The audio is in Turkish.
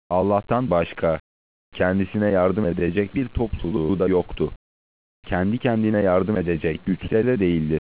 Allah'tan başka kendisine yardım edecek bir topluluğu da yoktu. Kendi kendine yardım edecek güçte de değildi.